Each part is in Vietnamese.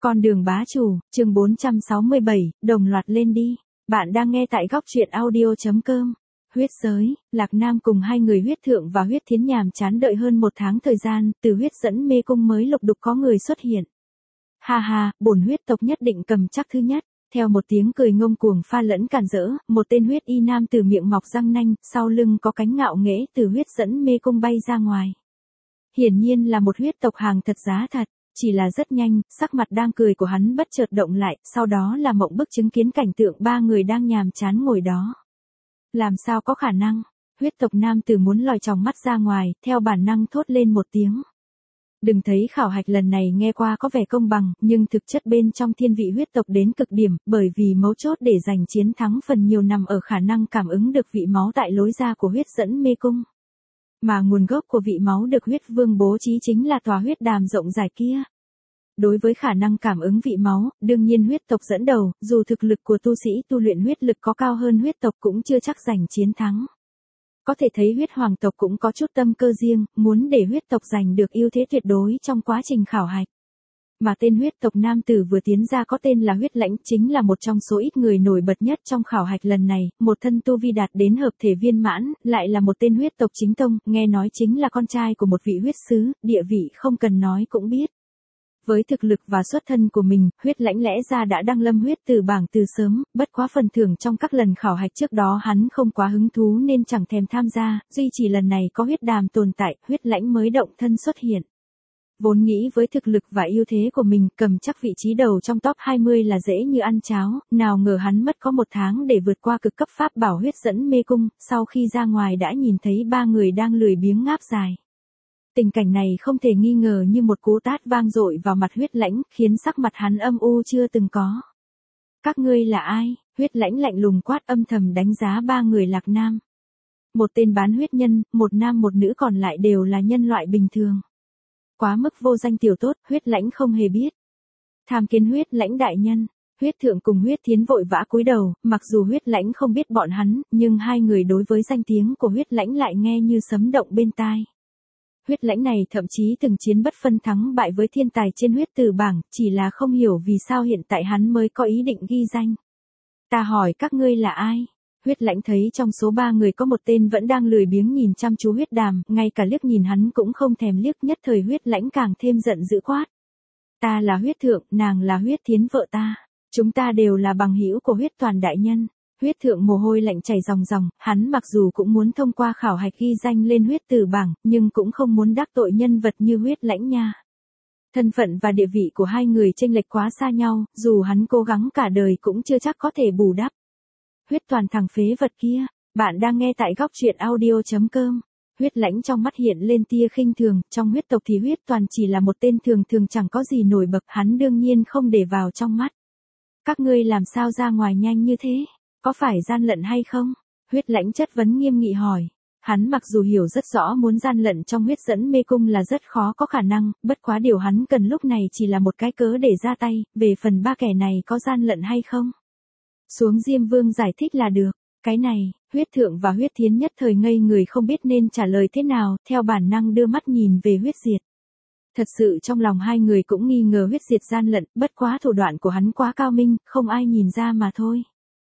Con đường bá chủ, chương 467, đồng loạt lên đi. Bạn đang nghe tại góc truyện audio.com. Huyết giới, Lạc Nam cùng hai người huyết thượng và huyết thiến nhàm chán đợi hơn một tháng thời gian, từ huyết dẫn mê cung mới lục đục có người xuất hiện. Ha ha, bổn huyết tộc nhất định cầm chắc thứ nhất. Theo một tiếng cười ngông cuồng pha lẫn càn rỡ, một tên huyết y nam từ miệng mọc răng nanh, sau lưng có cánh ngạo nghễ từ huyết dẫn mê cung bay ra ngoài. Hiển nhiên là một huyết tộc hàng thật giá thật. Chỉ là rất nhanh, sắc mặt đang cười của hắn bất chợt động lại, sau đó là mộng bức chứng kiến cảnh tượng ba người đang nhàm chán ngồi đó. Làm sao có khả năng? Huyết tộc nam tử muốn lòi tròng mắt ra ngoài, theo bản năng thốt lên một tiếng. Đừng thấy khảo hạch lần này nghe qua có vẻ công bằng, nhưng thực chất bên trong thiên vị huyết tộc đến cực điểm, bởi vì mấu chốt để giành chiến thắng phần nhiều nằm ở khả năng cảm ứng được vị máu tại lối ra của huyết dẫn mê cung. Mà nguồn gốc của vị máu được huyết vương bố trí chính là tòa huyết đàm rộng dài kia. Đối với khả năng cảm ứng vị máu, đương nhiên huyết tộc dẫn đầu, dù thực lực của tu sĩ tu luyện huyết lực có cao hơn huyết tộc cũng chưa chắc giành chiến thắng. Có thể thấy huyết hoàng tộc cũng có chút tâm cơ riêng, muốn để huyết tộc giành được ưu thế tuyệt đối trong quá trình khảo hạch. Mà tên huyết tộc nam tử vừa tiến ra có tên là huyết lãnh chính là một trong số ít người nổi bật nhất trong khảo hạch lần này, một thân tu vi đạt đến hợp thể viên mãn, lại là một tên huyết tộc chính tông, nghe nói chính là con trai của một vị huyết sứ, địa vị không cần nói cũng biết. Với thực lực và xuất thân của mình, huyết lãnh lẽ ra đã đăng lâm huyết từ bảng từ sớm, bất quá phần thưởng trong các lần khảo hạch trước đó hắn không quá hứng thú nên chẳng thèm tham gia, duy chỉ lần này có huyết đàm tồn tại, huyết lãnh mới động thân xuất hiện. Vốn nghĩ với thực lực và ưu thế của mình cầm chắc vị trí đầu trong top 20 là dễ như ăn cháo, nào ngờ hắn mất có một tháng để vượt qua cực cấp pháp bảo huyết dẫn mê cung, sau khi ra ngoài đã nhìn thấy ba người đang lười biếng ngáp dài. Tình cảnh này không thể nghi ngờ như một cú tát vang dội vào mặt huyết lãnh, khiến sắc mặt hắn âm u chưa từng có. Các ngươi là ai? Huyết lãnh lạnh lùng quát âm thầm đánh giá ba người Lạc Nam. Một tên bán huyết nhân, một nam một nữ còn lại đều là nhân loại bình thường. Quá mức vô danh tiểu tốt, huyết lãnh không hề biết. Tham kiến huyết lãnh đại nhân, huyết thượng cùng huyết thiến vội vã cúi đầu, mặc dù huyết lãnh không biết bọn hắn, nhưng hai người đối với danh tiếng của huyết lãnh lại nghe như sấm động bên tai. Huyết lãnh này thậm chí từng chiến bất phân thắng bại với thiên tài trên huyết từ bảng, chỉ là không hiểu vì sao hiện tại hắn mới có ý định ghi danh. Ta hỏi các ngươi là ai? Huyết lãnh thấy trong số ba người có một tên vẫn đang lười biếng nhìn chăm chú huyết đàm, ngay cả liếc nhìn hắn cũng không thèm liếc, nhất thời huyết lãnh càng thêm giận dữ quát. Ta là huyết thượng, nàng là huyết thiến vợ ta. Chúng ta đều là bằng hữu của huyết toàn đại nhân. Huyết thượng mồ hôi lạnh chảy ròng ròng, hắn mặc dù cũng muốn thông qua khảo hạch ghi danh lên huyết từ bảng, nhưng cũng không muốn đắc tội nhân vật như huyết lãnh nha. Thân phận và địa vị của hai người chênh lệch quá xa nhau, dù hắn cố gắng cả đời cũng chưa chắc có thể bù đắp. Huyết toàn thằng phế vật kia, bạn đang nghe tại góc truyện audio.com. Huyết lãnh trong mắt hiện lên tia khinh thường, trong huyết tộc thì huyết toàn chỉ là một tên thường thường chẳng có gì nổi bật, hắn đương nhiên không để vào trong mắt. Các ngươi làm sao ra ngoài nhanh như thế? Có phải gian lận hay không? Huyết lãnh chất vấn nghiêm nghị hỏi. Hắn mặc dù hiểu rất rõ muốn gian lận trong huyết dẫn mê cung là rất khó có khả năng, bất quá điều hắn cần lúc này chỉ là một cái cớ để ra tay, về phần ba kẻ này có gian lận hay không? Xuống Diêm Vương giải thích là được. Cái này, huyết thượng và huyết thiến nhất thời ngây người không biết nên trả lời thế nào, theo bản năng đưa mắt nhìn về huyết diệt. Thật sự trong lòng hai người cũng nghi ngờ huyết diệt gian lận, bất quá thủ đoạn của hắn quá cao minh, không ai nhìn ra mà thôi.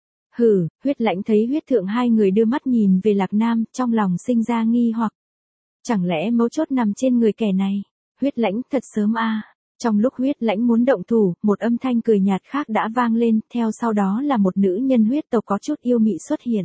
Hừ, huyết lãnh thấy huyết thượng hai người đưa mắt nhìn về Lạc Nam, trong lòng sinh ra nghi hoặc. Chẳng lẽ mấu chốt nằm trên người kẻ này? Huyết lãnh thật sớm à. Trong lúc huyết lãnh muốn động thủ, một âm thanh cười nhạt khác đã vang lên, theo sau đó là một nữ nhân huyết tộc có chút yêu mị xuất hiện.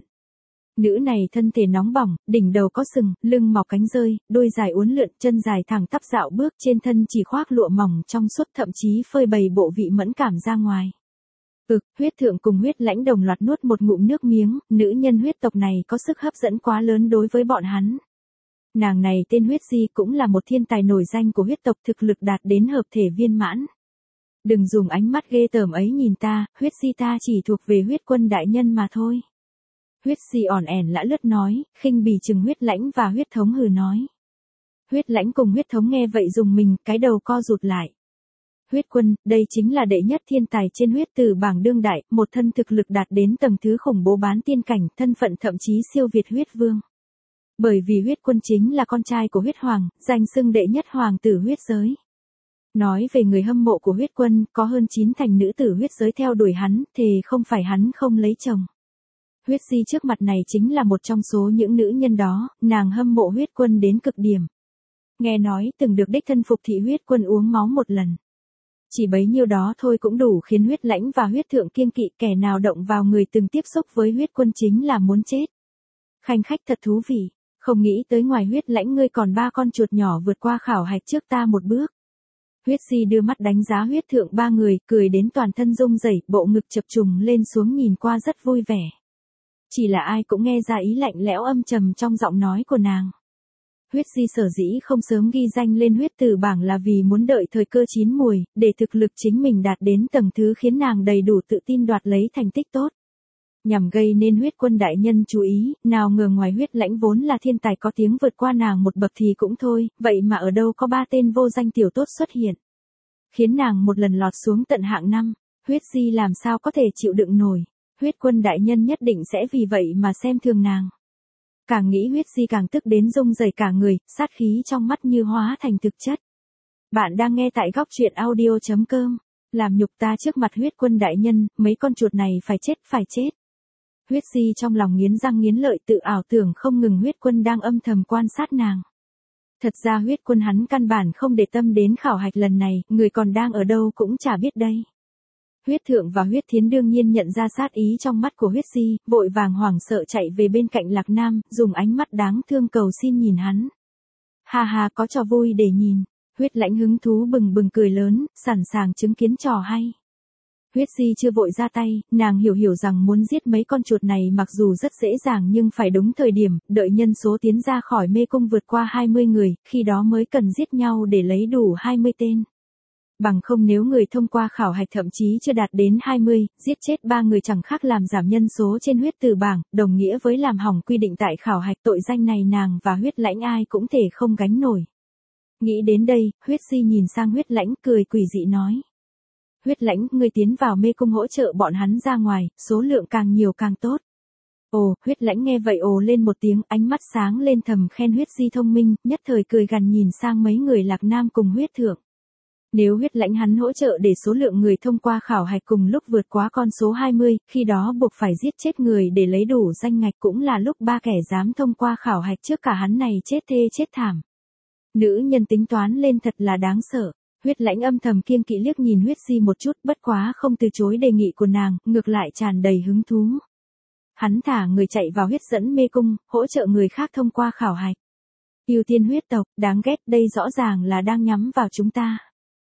Nữ này thân thể nóng bỏng, đỉnh đầu có sừng, lưng mọc cánh rơi, đôi dài uốn lượn, chân dài thẳng tắp dạo bước, trên thân chỉ khoác lụa mỏng trong suốt, thậm chí phơi bày bộ vị mẫn cảm ra ngoài. Huyết thượng cùng huyết lãnh đồng loạt nuốt một ngụm nước miếng, nữ nhân huyết tộc này có sức hấp dẫn quá lớn đối với bọn hắn. Nàng này tên huyết di cũng là một thiên tài nổi danh của huyết tộc, thực lực đạt đến hợp thể viên mãn. Đừng dùng ánh mắt ghê tởm ấy nhìn ta, huyết di ta chỉ thuộc về huyết quân đại nhân mà thôi. Huyết di ỏn ẻn lã lướt nói, khinh bỉ chừng huyết lãnh và huyết thống hừ nói. Huyết lãnh cùng huyết thống nghe vậy dùng mình, cái đầu co rụt lại. Huyết quân, đây chính là đệ nhất thiên tài trên huyết từ bảng đương đại, một thân thực lực đạt đến tầng thứ khủng bố bán tiên cảnh, thân phận thậm chí siêu việt huyết vương. Bởi vì huyết quân chính là con trai của huyết hoàng, danh xưng đệ nhất hoàng tử huyết giới. Nói về người hâm mộ của huyết quân, có hơn 9 thành nữ tử huyết giới theo đuổi hắn, thì không phải hắn không lấy chồng. Huyết Di trước mặt này chính là một trong số những nữ nhân đó, nàng hâm mộ huyết quân đến cực điểm. Nghe nói từng được đích thân phục thị huyết quân uống máu một lần. Chỉ bấy nhiêu đó thôi cũng đủ khiến huyết lãnh và huyết thượng kiêng kỵ, kẻ nào động vào người từng tiếp xúc với huyết quân chính là muốn chết. Khanh khách thật thú vị, không nghĩ tới ngoài huyết lãnh ngươi còn 3 con chuột nhỏ vượt qua khảo hạch trước ta một bước. Huyết Di đưa mắt đánh giá huyết thượng 3 người, cười đến toàn thân rung rẩy, bộ ngực chập trùng lên xuống nhìn qua rất vui vẻ. Chỉ là ai cũng nghe ra ý lạnh lẽo âm trầm trong giọng nói của nàng. Huyết Di sở dĩ không sớm ghi danh lên huyết tử bảng là vì muốn đợi thời cơ chín mùi, để thực lực chính mình đạt đến tầng thứ khiến nàng đầy đủ tự tin đoạt lấy thành tích tốt. Nhằm gây nên huyết quân đại nhân chú ý, nào ngờ ngoài huyết lãnh vốn là thiên tài có tiếng vượt qua nàng một bậc thì cũng thôi, vậy mà ở đâu có 3 tên vô danh tiểu tốt xuất hiện. Khiến nàng một lần lọt xuống tận hạng 5, Huyết Di làm sao có thể chịu đựng nổi, huyết quân đại nhân nhất định sẽ vì vậy mà xem thường nàng. Càng nghĩ Huyết Di càng tức đến rung rẩy cả người, sát khí trong mắt như hóa thành thực chất. Bạn đang nghe tại góc truyện audio.com, làm nhục ta trước mặt huyết quân đại nhân, mấy con chuột này phải chết phải chết. Huyết Di trong lòng nghiến răng nghiến lợi tự ảo tưởng không ngừng huyết quân đang âm thầm quan sát nàng. Thật ra huyết quân hắn căn bản không để tâm đến khảo hạch lần này, người còn đang ở đâu cũng chả biết đây. Huyết thượng và huyết thiến đương nhiên nhận ra sát ý trong mắt của huyết Di, vội vàng hoảng sợ chạy về bên cạnh Lạc Nam, dùng ánh mắt đáng thương cầu xin nhìn hắn. Ha ha, có trò vui để nhìn. Huyết lãnh hứng thú bừng bừng cười lớn, sẵn sàng chứng kiến trò hay. Huyết Di chưa vội ra tay, nàng hiểu rằng muốn giết mấy con chuột này mặc dù rất dễ dàng nhưng phải đúng thời điểm, đợi nhân số tiến ra khỏi mê cung vượt qua 20 người, khi đó mới cần giết nhau để lấy đủ 20 tên. Bằng không nếu người thông qua khảo hạch thậm chí chưa đạt đến 20, giết chết 3 người chẳng khác làm giảm nhân số trên huyết tử bảng, đồng nghĩa với làm hỏng quy định tại khảo hạch, tội danh này nàng và huyết lãnh ai cũng thể không gánh nổi. Nghĩ đến đây, Huyết Di nhìn sang huyết lãnh cười quỷ dị nói. Huyết lãnh, ngươi tiến vào mê cung hỗ trợ bọn hắn ra ngoài, số lượng càng nhiều càng tốt. Ồ, huyết lãnh nghe vậy ồ lên một tiếng, ánh mắt sáng lên thầm khen Huyết Di thông minh, nhất thời cười gằn nhìn sang mấy người Lạc Nam cùng huyết thượng. Nếu huyết lãnh hắn hỗ trợ để số lượng người thông qua khảo hạch cùng lúc vượt quá con số 20, khi đó buộc phải giết chết người để lấy đủ danh ngạch cũng là lúc 3 kẻ dám thông qua khảo hạch trước cả hắn này chết thê chết thảm. Nữ nhân tính toán lên thật là đáng sợ. Huyết lãnh âm thầm kiêng kỵ liếc nhìn Huyết Di một chút, bất quá không từ chối đề nghị của nàng, ngược lại tràn đầy hứng thú. Hắn thả người chạy vào huyết dẫn mê cung, hỗ trợ người khác thông qua khảo hạch. Ưu tiên huyết tộc, đáng ghét, đây rõ ràng là đang nhắm vào chúng ta.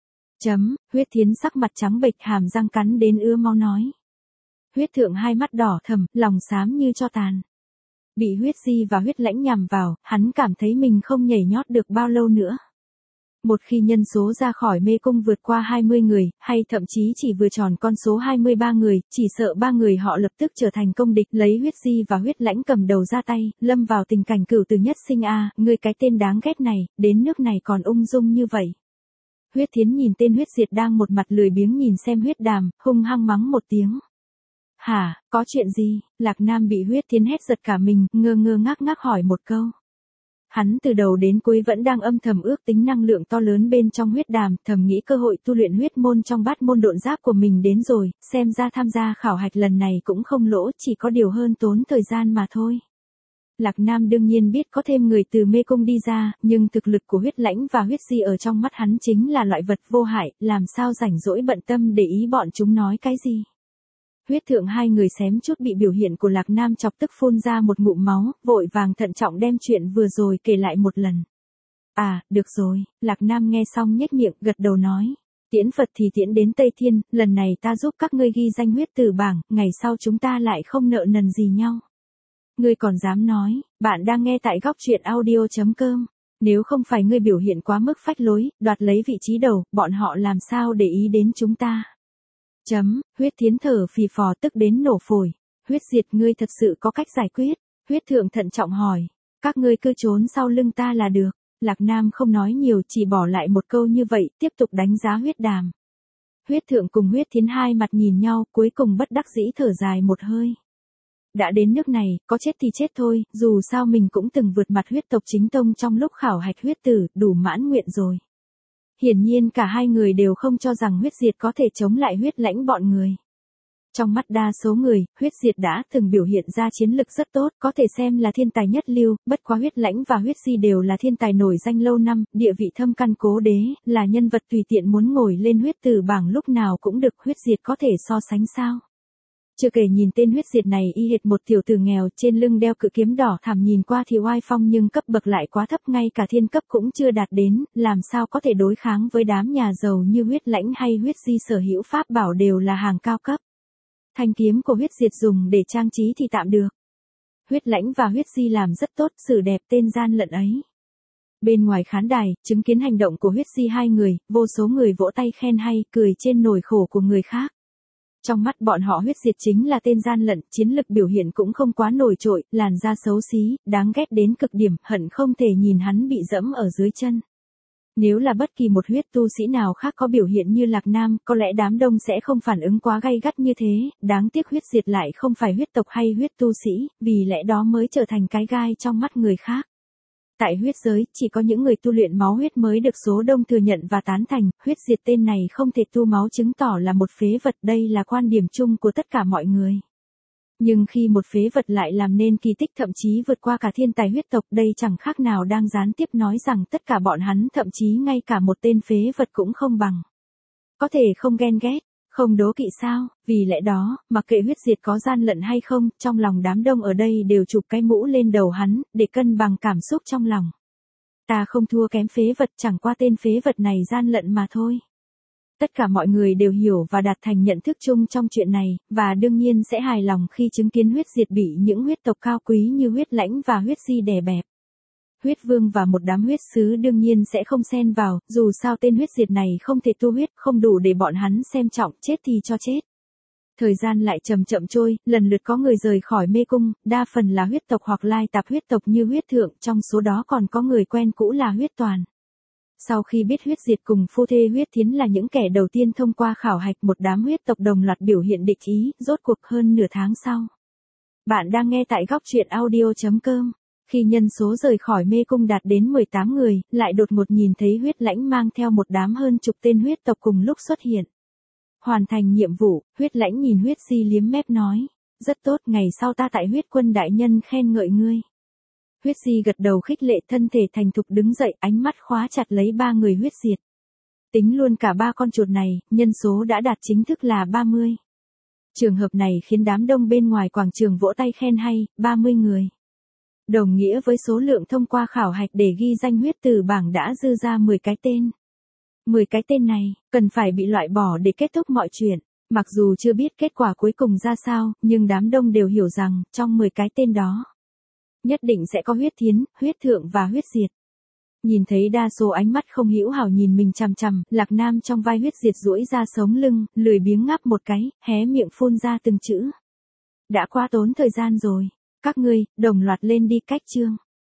Huyết thiến sắc mặt trắng bệch, hàm răng cắn đến ứa máu nói. Huyết thượng hai mắt đỏ thầm, lòng xám như tro tàn. Bị Huyết Di và huyết lãnh nhằm vào, hắn cảm thấy mình không nhảy nhót được bao lâu nữa. Một khi nhân số ra khỏi mê cung vượt qua 20 người, hay thậm chí chỉ vừa tròn con số 23 người, chỉ sợ 3 người họ lập tức trở thành công địch, lấy Huyết Di và huyết lãnh cầm đầu ra tay, lâm vào tình cảnh cửu tử nhất sinh a, ngươi cái tên đáng ghét này, đến nước này còn ung dung như vậy. Huyết thiến nhìn tên huyết diệt đang một mặt lười biếng nhìn xem huyết đàm, hung hăng mắng một tiếng. Hả, có chuyện gì? Lạc Nam bị huyết thiến hét giật cả mình, ngơ ngác hỏi một câu. Hắn từ đầu đến cuối vẫn đang âm thầm ước tính năng lượng to lớn bên trong huyết đàm, thầm nghĩ cơ hội tu luyện huyết môn trong bát môn độn giáp của mình đến rồi, xem ra tham gia khảo hạch lần này cũng không lỗ, chỉ có điều hơn tốn thời gian mà thôi. Lạc Nam đương nhiên biết có thêm người từ mê cung đi ra, nhưng thực lực của huyết lãnh và huyết di ở trong mắt hắn chính là loại vật vô hại, làm sao rảnh rỗi bận tâm để ý bọn chúng nói cái gì. Huyết thượng hai người xém chút bị biểu hiện của Lạc Nam chọc tức phun ra một ngụm máu, vội vàng thận trọng đem chuyện vừa rồi kể lại một lần. À, được rồi, Lạc Nam nghe xong nhếch miệng gật đầu nói. Tiễn Phật thì tiễn đến Tây Thiên, lần này ta giúp các ngươi ghi danh huyết tử bảng, ngày sau chúng ta lại không nợ nần gì nhau. Ngươi còn dám nói, bạn đang nghe tại góc truyện audio.com. Nếu không phải ngươi biểu hiện quá mức phách lối, đoạt lấy vị trí đầu, bọn họ làm sao để ý đến chúng ta. Huyết thiến thở phì phò tức đến nổ phổi. Huyết diệt, ngươi thật sự có cách giải quyết. Huyết thượng thận trọng hỏi. Các ngươi cứ trốn sau lưng ta là được. Lạc Nam không nói nhiều, chỉ bỏ lại một câu như vậy, tiếp tục đánh giá huyết đàm. Huyết thượng cùng huyết thiến hai mặt nhìn nhau, cuối cùng bất đắc dĩ thở dài một hơi. Đã đến nước này, có chết thì chết thôi, dù sao mình cũng từng vượt mặt huyết tộc chính tông trong lúc khảo hạch huyết tử, đủ mãn nguyện rồi. hiển nhiên cả hai người đều không cho rằng huyết diệt có thể chống lại huyết lãnh bọn người. Trong mắt đa số người, huyết diệt đã từng biểu hiện ra chiến lực rất tốt, có thể xem là thiên tài nhất lưu, bất quá huyết lãnh và huyết di đều là thiên tài nổi danh lâu năm, địa vị thâm căn cố đế, là nhân vật tùy tiện muốn ngồi lên huyết tử bảng lúc nào cũng được, huyết diệt có thể so sánh sao. Chưa kể nhìn tên huyết diệt này y hệt một tiểu tử nghèo trên lưng đeo cự kiếm đỏ thẳm nhìn qua thì oai phong nhưng cấp bậc lại quá thấp ngay cả thiên cấp cũng chưa đạt đến, làm sao có thể đối kháng với đám nhà giàu như huyết lãnh hay huyết di sở hữu pháp bảo đều là hàng cao cấp. Thanh kiếm của huyết diệt dùng để trang trí thì tạm được. Huyết lãnh và huyết di làm rất tốt, xử đẹp tên gian lận ấy. Bên ngoài khán đài, chứng kiến hành động của huyết di hai người, vô số người vỗ tay khen hay, cười trên nỗi khổ của người khác. Trong mắt bọn họ huyết diệt chính là tên gian lận, chiến lực biểu hiện cũng không quá nổi trội, làn da xấu xí, đáng ghét đến cực điểm, hận không thể nhìn hắn bị dẫm ở dưới chân. Nếu là bất kỳ một huyết tu sĩ nào khác có biểu hiện như Lạc Nam, có lẽ đám đông sẽ không phản ứng quá gay gắt như thế, đáng tiếc huyết diệt lại không phải huyết tộc hay huyết tu sĩ, vì lẽ đó mới trở thành cái gai trong mắt người khác. Tại huyết giới, chỉ có những người tu luyện máu huyết mới được số đông thừa nhận và tán thành, huyết diệt tên này không thể tu máu chứng tỏ là một phế vật, đây là quan điểm chung của tất cả mọi người. Nhưng khi một phế vật lại làm nên kỳ tích thậm chí vượt qua cả thiên tài huyết tộc, đây chẳng khác nào đang gián tiếp nói rằng tất cả bọn hắn thậm chí ngay cả một tên phế vật cũng không bằng. Có thể không ghen ghét, không đố kỵ sao, vì lẽ đó, mặc kệ huyết diệt có gian lận hay không, trong lòng đám đông ở đây đều chụp cái mũ lên đầu hắn, để cân bằng cảm xúc trong lòng. Ta không thua kém phế vật, chẳng qua tên phế vật này gian lận mà thôi. Tất cả mọi người đều hiểu và đạt thành nhận thức chung trong chuyện này, và đương nhiên sẽ hài lòng khi chứng kiến huyết diệt bị những huyết tộc cao quý như huyết lãnh và huyết di đè bẹp. Huyết vương và một đám huyết sứ đương nhiên sẽ không xen vào, dù sao tên huyết diệt này không thể tu huyết, không đủ để bọn hắn xem trọng, chết thì cho chết. Thời gian lại chậm chậm trôi, lần lượt có người rời khỏi mê cung, đa phần là huyết tộc hoặc lai tạp huyết tộc như huyết thượng, trong số đó còn có người quen cũ là huyết toàn. Sau khi biết huyết diệt cùng phu thê huyết thiến là những kẻ đầu tiên thông qua khảo hạch, một đám huyết tộc đồng loạt biểu hiện địch ý, rốt cuộc hơn nửa tháng sau. Bạn đang nghe tại góc truyện audio.com. Khi nhân số rời khỏi mê cung đạt đến 18 người, lại đột ngột nhìn thấy huyết lãnh mang theo một đám hơn chục tên huyết tộc cùng lúc xuất hiện. Hoàn thành nhiệm vụ, huyết lãnh nhìn huyết di liếm mép nói. Rất tốt, ngày sau ta tại huyết quân đại nhân khen ngợi ngươi. Huyết di gật đầu khích lệ, thân thể thành thục đứng dậy, ánh mắt khóa chặt lấy ba người huyết diệt. Tính luôn cả ba con chuột này, nhân số đã đạt chính thức là 30. Trường hợp này khiến đám đông bên ngoài quảng trường vỗ tay khen hay, 30 người. Đồng nghĩa với số lượng thông qua khảo hạch để ghi danh huyết tử bảng đã dư ra 10 cái tên. 10 cái tên này, cần phải bị loại bỏ để kết thúc mọi chuyện. Mặc dù chưa biết kết quả cuối cùng ra sao, nhưng đám đông đều hiểu rằng, trong 10 cái tên đó, nhất định sẽ có huyết thiến, huyết thượng và huyết diệt. Nhìn thấy đa số ánh mắt không hữu hảo nhìn mình chằm chằm, Lạc Nam trong vai huyết diệt duỗi ra sống lưng, lười biếng ngáp một cái, hé miệng phun ra từng chữ. Đã quá tốn thời gian rồi. Các ngươi, đồng loạt lên đi, cách chương.